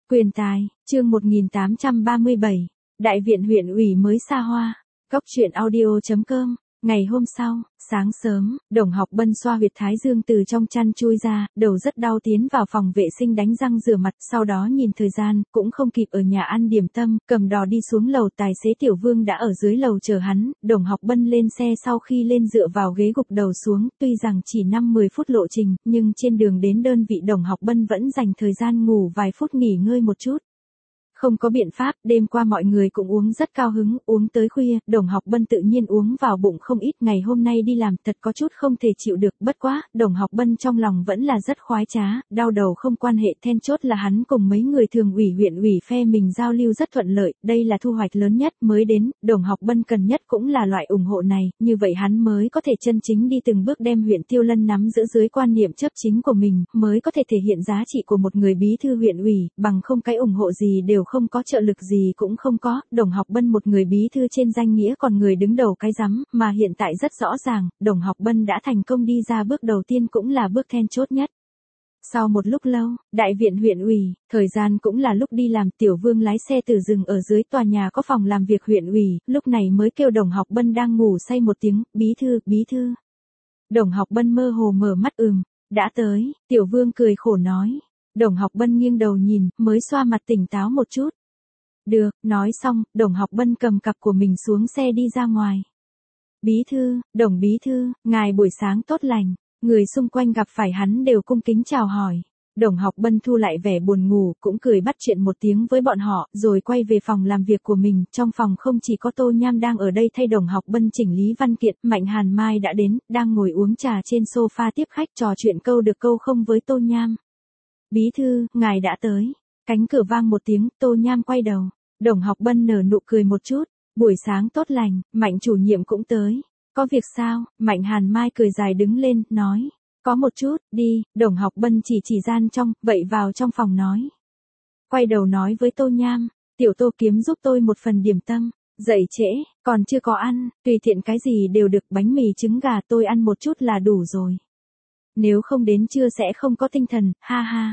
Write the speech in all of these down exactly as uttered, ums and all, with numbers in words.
Quyền tài, chương một nghìn tám trăm ba mươi bảy, Đại viện huyện ủy mới xa hoa. Cốc truyện audio chấm com. Ngày hôm sau, sáng sớm, Đồng Học Bân xoa huyệt thái dương từ trong chăn chui ra, đầu rất đau tiến vào phòng vệ sinh đánh răng rửa mặt, sau đó nhìn thời gian, cũng không kịp ở nhà ăn điểm tâm, cầm đò đi xuống lầu. Tài xế Tiểu Vương đã ở dưới lầu chờ hắn. Đồng Học Bân lên xe sau khi lên dựa vào ghế gục đầu xuống, tuy rằng chỉ năm mười phút lộ trình, nhưng trên đường đến đơn vị Đồng Học Bân vẫn dành thời gian ngủ vài phút nghỉ ngơi một chút. Không có biện pháp, đêm qua mọi người cũng uống rất cao hứng, uống tới khuya, Đồng Học Bân tự nhiên uống vào bụng không ít. Ngày hôm nay đi làm thật có chút không thể chịu được, bất quá, Đồng Học Bân trong lòng vẫn là rất khoái trá, đau đầu không quan hệ, then chốt là hắn cùng mấy người thường ủy huyện ủy phe mình giao lưu rất thuận lợi, đây là thu hoạch lớn nhất. Mới đến, Đồng Học Bân cần nhất cũng là loại ủng hộ này, như vậy hắn mới có thể chân chính đi từng bước đem huyện Tiêu Lân nắm giữ dưới quan niệm chấp chính của mình, mới có thể thể hiện giá trị của một người bí thư huyện ủy, bằng không cái ủng hộ gì đều không có, trợ lực gì cũng không có. Đồng Học Bân một người bí thư trên danh nghĩa, còn người đứng đầu cái rắm, mà hiện tại rất rõ ràng, Đồng Học Bân đã thành công đi ra bước đầu tiên, cũng là bước then chốt nhất. Sau một lúc lâu, đại viện huyện ủy, thời gian cũng là lúc đi làm. Tiểu Vương lái xe từ rừng ở dưới tòa nhà có phòng làm việc huyện ủy, lúc này mới kêu Đồng Học Bân đang ngủ say một tiếng, bí thư, bí thư. Đồng Học Bân mơ hồ mở mắt, ừm, đã tới. Tiểu Vương cười khổ nói. Đồng Học Bân nghiêng đầu nhìn, mới xoa mặt tỉnh táo một chút. Được, nói xong, Đồng Học Bân cầm cặp của mình xuống xe đi ra ngoài. Bí thư, Đồng bí thư, ngài buổi sáng tốt lành. Người xung quanh gặp phải hắn đều cung kính chào hỏi. Đồng Học Bân thu lại vẻ buồn ngủ, cũng cười bắt chuyện một tiếng với bọn họ, rồi quay về phòng làm việc của mình. Trong phòng không chỉ có Tô Nham đang ở đây thay Đồng Học Bân chỉnh lý văn kiện, Mạnh Hàn Mai đã đến, đang ngồi uống trà trên sofa tiếp khách, trò chuyện câu được câu không với Tô Nham. Bí thư, ngài đã tới. Cánh cửa vang một tiếng, Tô Nham quay đầu. Đồng Học Bân nở nụ cười một chút. Buổi sáng tốt lành, Mạnh chủ nhiệm cũng tới. Có việc sao? Mạnh Hàn Mai cười dài đứng lên, nói. Có một chút, đi. Đồng Học Bân chỉ chỉ gian trong, vậy vào trong phòng nói. Quay đầu nói với Tô Nham. Tiểu Tô kiếm giúp tôi một phần điểm tâm. Dậy trễ, còn chưa có ăn, tùy tiện cái gì đều được, bánh mì trứng gà tôi ăn một chút là đủ rồi. Nếu không đến trưa sẽ không có tinh thần, ha ha.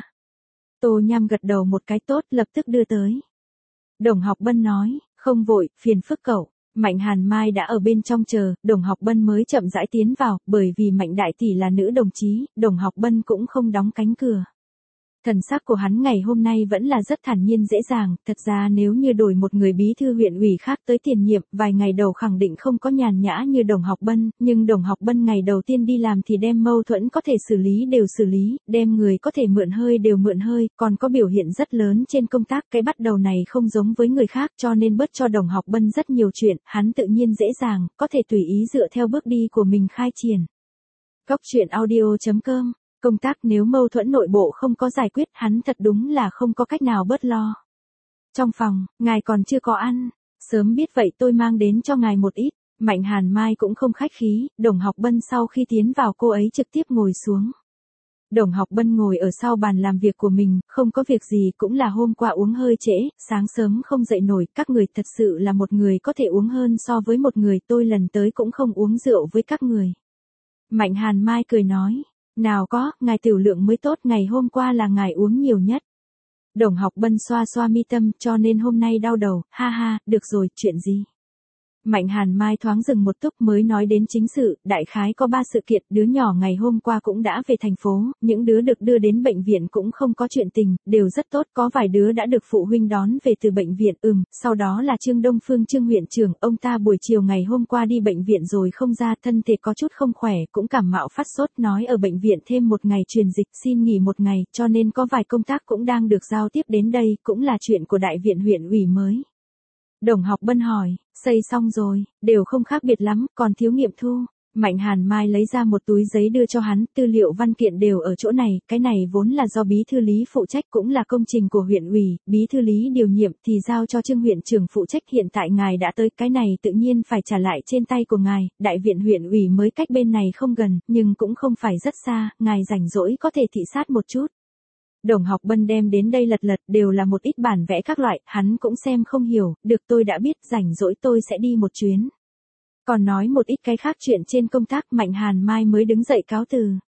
Tô Nham gật đầu một cái, tốt, lập tức đưa tới. Đồng Học Bân nói, không vội, phiền phức cậu. Mạnh Hàn Mai đã ở bên trong chờ, Đồng Học Bân mới chậm rãi tiến vào, bởi vì Mạnh đại tỷ là nữ đồng chí, Đồng Học Bân cũng không đóng cánh cửa. Thần sắc của hắn ngày hôm nay vẫn là rất thản nhiên dễ dàng, thật ra nếu như đổi một người bí thư huyện ủy khác tới tiền nhiệm, vài ngày đầu khẳng định không có nhàn nhã như Đồng Học Bân, nhưng Đồng Học Bân ngày đầu tiên đi làm thì đem mâu thuẫn có thể xử lý đều xử lý, đem người có thể mượn hơi đều mượn hơi, còn có biểu hiện rất lớn trên công tác. Cái bắt đầu này không giống với người khác, cho nên bớt cho Đồng Học Bân rất nhiều chuyện, hắn tự nhiên dễ dàng, có thể tùy ý dựa theo bước đi của mình khai triển. Cốc truyện audio chấm com. Công tác nếu mâu thuẫn nội bộ không có giải quyết, hắn thật đúng là không có cách nào bớt lo. Trong phòng, ngài còn chưa có ăn. Sớm biết vậy tôi mang đến cho ngài một ít. Mạnh Hàn Mai cũng không khách khí, Đồng Học Bân sau khi tiến vào cô ấy trực tiếp ngồi xuống. Đồng Học Bân ngồi ở sau bàn làm việc của mình, không có việc gì, cũng là hôm qua uống hơi trễ, sáng sớm không dậy nổi, các người thật sự là một người có thể uống hơn so với một người, tôi lần tới cũng không uống rượu với các người. Mạnh Hàn Mai cười nói. Nào có, ngài tiểu lượng mới tốt, ngày hôm qua là ngài uống nhiều nhất. Đồng Học Bân xoa xoa mi tâm, cho nên hôm nay đau đầu, ha ha, được rồi, chuyện gì? Mạnh Hàn Mai thoáng dừng một túc mới nói đến chính sự, đại khái có ba sự kiện, đứa nhỏ ngày hôm qua cũng đã về thành phố, những đứa được đưa đến bệnh viện cũng không có chuyện tình, đều rất tốt, có vài đứa đã được phụ huynh đón về từ bệnh viện, ừm, sau đó là Trương Đông Phương Trương huyện trưởng, ông ta buổi chiều ngày hôm qua đi bệnh viện rồi không ra, thân thể có chút không khỏe, cũng cảm mạo phát sốt, nói ở bệnh viện thêm một ngày truyền dịch, xin nghỉ một ngày, cho nên có vài công tác cũng đang được giao tiếp đến đây, cũng là chuyện của đại viện huyện ủy mới. Đồng Học Bân hỏi, xây xong rồi, đều không khác biệt lắm, còn thiếu nghiệm thu. Mạnh Hàn Mai lấy ra một túi giấy đưa cho hắn, tư liệu văn kiện đều ở chỗ này, cái này vốn là do bí thư Lý phụ trách, cũng là công trình của huyện ủy, bí thư Lý điều nhiệm thì giao cho Trương huyện trưởng phụ trách, hiện tại ngài đã tới, cái này tự nhiên phải trả lại trên tay của ngài, đại viện huyện ủy mới cách bên này không gần, nhưng cũng không phải rất xa, ngài rảnh rỗi có thể thị sát một chút. Đồng Học Bân đem đến đây lật lật, đều là một ít bản vẽ các loại, hắn cũng xem không hiểu, được tôi đã biết, rảnh rỗi tôi sẽ đi một chuyến. Còn nói một ít cái khác chuyện trên công tác, Mạnh Hàn Mai mới đứng dậy cáo từ.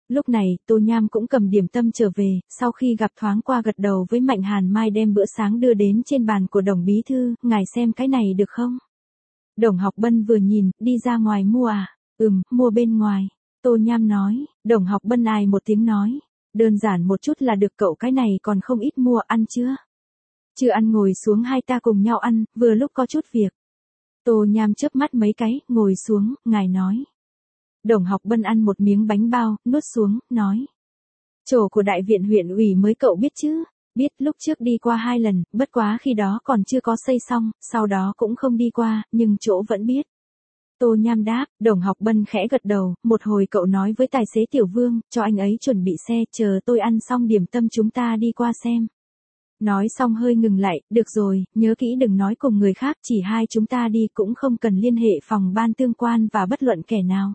Lúc này, Tô Nham cũng cầm điểm tâm trở về, sau khi gặp thoáng qua gật đầu với Mạnh Hàn Mai đem bữa sáng đưa đến trên bàn của Đồng bí thư, ngài xem cái này được không? Đồng Học Bân vừa nhìn, đi ra ngoài mua à? Ừm, mua bên ngoài. Tô Nham nói, Đồng Học Bân ai một tiếng nói, đơn giản một chút là được cậu, cái này còn không ít mua, ăn chưa? Chưa ăn, ngồi xuống hai ta cùng nhau ăn, vừa lúc có chút việc. Tô Nham chớp mắt mấy cái, ngồi xuống, ngài nói. Đồng Học Bân ăn một miếng bánh bao, nuốt xuống, nói. Chỗ của đại viện huyện ủy mới cậu biết chứ? Biết, lúc trước đi qua hai lần, bất quá khi đó còn chưa có xây xong, sau đó cũng không đi qua, nhưng chỗ vẫn biết. Tô Nham đáp, Đồng Học Bân khẽ gật đầu, một hồi cậu nói với tài xế Tiểu Vương, cho anh ấy chuẩn bị xe, chờ tôi ăn xong điểm tâm chúng ta đi qua xem. Nói xong hơi ngừng lại, được rồi, nhớ kỹ đừng nói cùng người khác, chỉ hai chúng ta đi, cũng không cần liên hệ phòng ban tương quan và bất luận kẻ nào.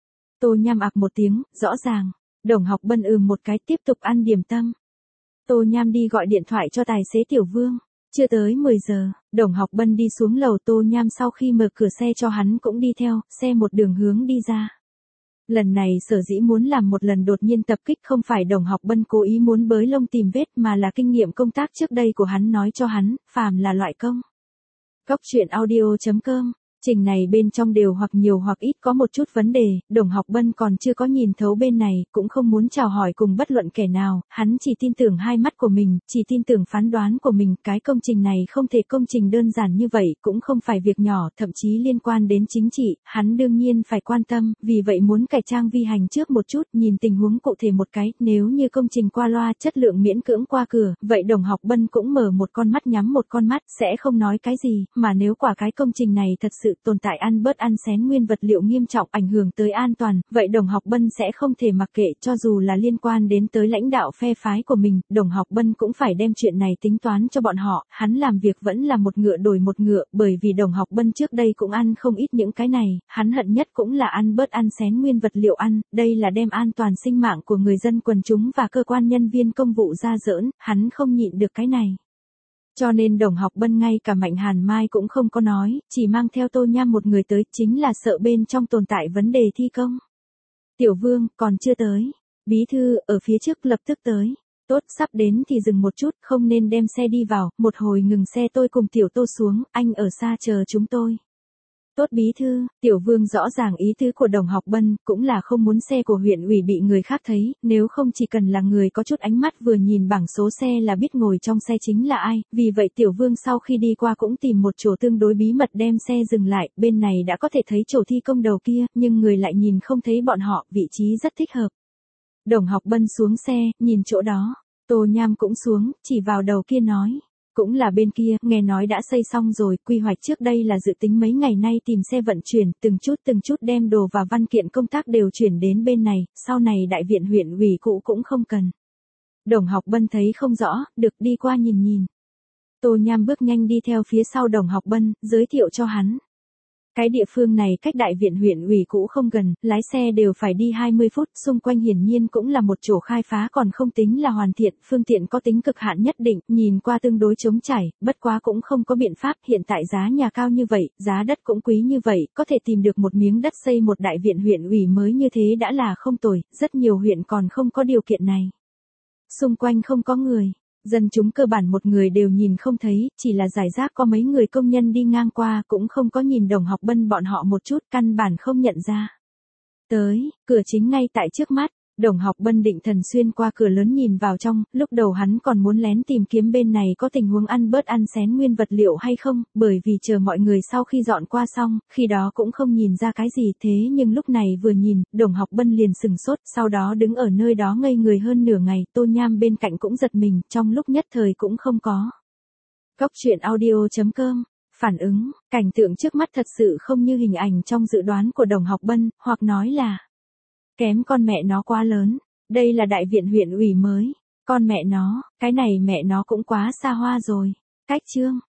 Tô Nham ạc một tiếng, rõ ràng. Đồng Học Bân ừm một cái, tiếp tục ăn điểm tâm. Tô Nham đi gọi điện thoại cho tài xế Tiểu Vương. Chưa tới mười giờ, Đồng Học Bân đi xuống lầu, Tô Nham sau khi mở cửa xe cho hắn cũng đi theo, xe một đường hướng đi ra. Lần này sở dĩ muốn làm một lần đột nhiên tập kích không phải Đồng Học Bân cố ý muốn bới lông tìm vết mà là kinh nghiệm công tác trước đây của hắn nói cho hắn, phàm là loại công. Góc truyện audio chấm com Trình này bên trong đều hoặc nhiều hoặc ít có một chút vấn đề, Đồng Học Bân còn chưa có nhìn thấu bên này, cũng không muốn chào hỏi cùng bất luận kẻ nào, hắn chỉ tin tưởng hai mắt của mình, chỉ tin tưởng phán đoán của mình, cái công trình này không thể công trình đơn giản như vậy, cũng không phải việc nhỏ, thậm chí liên quan đến chính trị, hắn đương nhiên phải quan tâm, vì vậy muốn cải trang vi hành trước một chút, nhìn tình huống cụ thể một cái, nếu như công trình qua loa, chất lượng miễn cưỡng qua cửa, vậy Đồng Học Bân cũng mở một con mắt nhắm một con mắt, sẽ không nói cái gì, mà nếu quả cái công trình này thật sự tồn tại ăn bớt ăn xén nguyên vật liệu nghiêm trọng ảnh hưởng tới an toàn, vậy Đồng Học Bân sẽ không thể mặc kệ, cho dù là liên quan đến tới lãnh đạo phe phái của mình, Đồng Học Bân cũng phải đem chuyện này tính toán cho bọn họ, hắn làm việc vẫn là một ngựa đổi một ngựa, bởi vì Đồng Học Bân trước đây cũng ăn không ít những cái này, hắn hận nhất cũng là ăn bớt ăn xén nguyên vật liệu ăn, đây là đem an toàn sinh mạng của người dân quần chúng và cơ quan nhân viên công vụ ra giỡn, hắn không nhịn được cái này. Cho nên Đồng Học Bân ngay cả Mạnh Hàn Mai cũng không có nói, chỉ mang theo Tô Nham một người tới, chính là sợ bên trong tồn tại vấn đề thi công. Tiểu Vương, còn chưa tới. Bí thư, ở phía trước lập tức tới. Tốt, sắp đến thì dừng một chút, không nên đem xe đi vào, một hồi ngừng xe tôi cùng Tiểu Tô xuống, anh ở xa chờ chúng tôi. Tốt bí thư, Tiểu Vương rõ ràng ý tứ của Đồng Học Bân, cũng là không muốn xe của huyện ủy bị người khác thấy, nếu không chỉ cần là người có chút ánh mắt vừa nhìn bảng số xe là biết ngồi trong xe chính là ai, vì vậy Tiểu Vương sau khi đi qua cũng tìm một chỗ tương đối bí mật đem xe dừng lại, bên này đã có thể thấy chỗ thi công đầu kia, nhưng người lại nhìn không thấy bọn họ, vị trí rất thích hợp. Đồng Học Bân xuống xe, nhìn chỗ đó, Tô Nham cũng xuống, chỉ vào đầu kia nói. Cũng là bên kia, nghe nói đã xây xong rồi, quy hoạch trước đây là dự tính mấy ngày nay tìm xe vận chuyển, từng chút từng chút đem đồ và văn kiện công tác đều chuyển đến bên này, sau này đại viện huyện ủy cũ cũng không cần. Đồng Học Bân thấy không rõ, được đi qua nhìn nhìn. Tô Nham bước nhanh đi theo phía sau Đồng Học Bân, giới thiệu cho hắn. Cái địa phương này cách đại viện huyện ủy cũ không gần, lái xe đều phải đi hai mươi phút, xung quanh hiển nhiên cũng là một chỗ khai phá còn không tính là hoàn thiện, phương tiện có tính cực hạn nhất định, nhìn qua tương đối trống trải, bất quá cũng không có biện pháp, hiện tại giá nhà cao như vậy, giá đất cũng quý như vậy, có thể tìm được một miếng đất xây một đại viện huyện ủy mới như thế đã là không tồi, rất nhiều huyện còn không có điều kiện này. Xung quanh không có người. Dân chúng cơ bản một người đều nhìn không thấy, chỉ là giải rác có mấy người công nhân đi ngang qua cũng không có nhìn Đồng Học Bân bọn họ một chút, căn bản không nhận ra. Tới, cửa chính ngay tại trước mắt, Đồng Học Bân định thần xuyên qua cửa lớn nhìn vào trong, lúc đầu hắn còn muốn lén tìm kiếm bên này có tình huống ăn bớt ăn xén nguyên vật liệu hay không, bởi vì chờ mọi người sau khi dọn qua xong, khi đó cũng không nhìn ra cái gì thế nhưng lúc này vừa nhìn, Đồng Học Bân liền sừng sốt, sau đó đứng ở nơi đó ngây người hơn nửa ngày, Tô Nham bên cạnh cũng giật mình, trong lúc nhất thời cũng không có. Góc truyện audio chấm com Phản ứng, cảnh tượng trước mắt thật sự không như hình ảnh trong dự đoán của Đồng Học Bân, hoặc nói là kém con mẹ nó quá lớn, đây là đại viện huyện ủy mới, con mẹ nó, cái này mẹ nó cũng quá xa hoa rồi. Cách chương